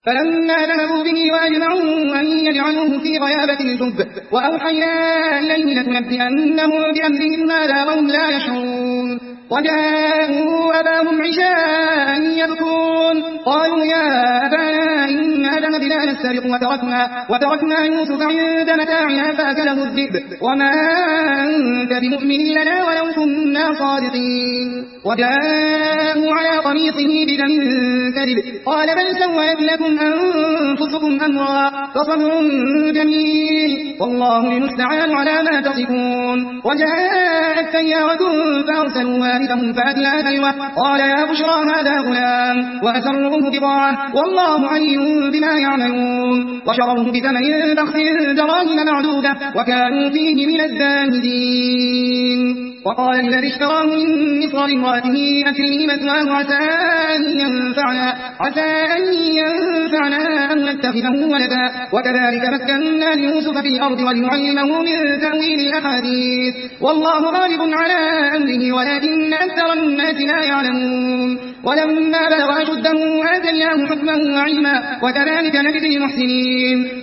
فلما ذهبوا به وأجمعوا أن يجعلوه في غيابة الجب وأوحينا إليه لتنبئنهم بأمرهم هذا وهم لا يشعرون. وجاءوا أباهم عشاء يبكون قالوا يا أبانا إنا ذهبنا نستبق وتركنا يوسف عند متاعنا فأكله الذئب وما أنت بمؤمن لنا ولو كنا صادقين. وجاءوا على قميصه بدم كذب قال بل سولت لكم أنفسكم أمرا فصبر جميل والله المستعان على ما تصفون. وجاءت سيارة فأرسلوا والدهم فأدلى دلوه قال يا بشرى هذا غلام وأسروه بضاعة والله عليم بما يعملون. وشروه بثمن بخس دراهم معدودة وكانوا فيه من الزاهدين. وقال الذي اشتراه من مصر لامرأته أكرمي مثواه عسى أن ينفعنا أو نتخذه ولدا وكذلك مكنا ليوسف في الأرض ولنعلمه من تأويل الأحاديث والله غالب على أمره ولكن أكثر الناس لا يعلمون. ولما بلغ أشده آتيناه حكما وعلما وكذلك نجزي المحسنين.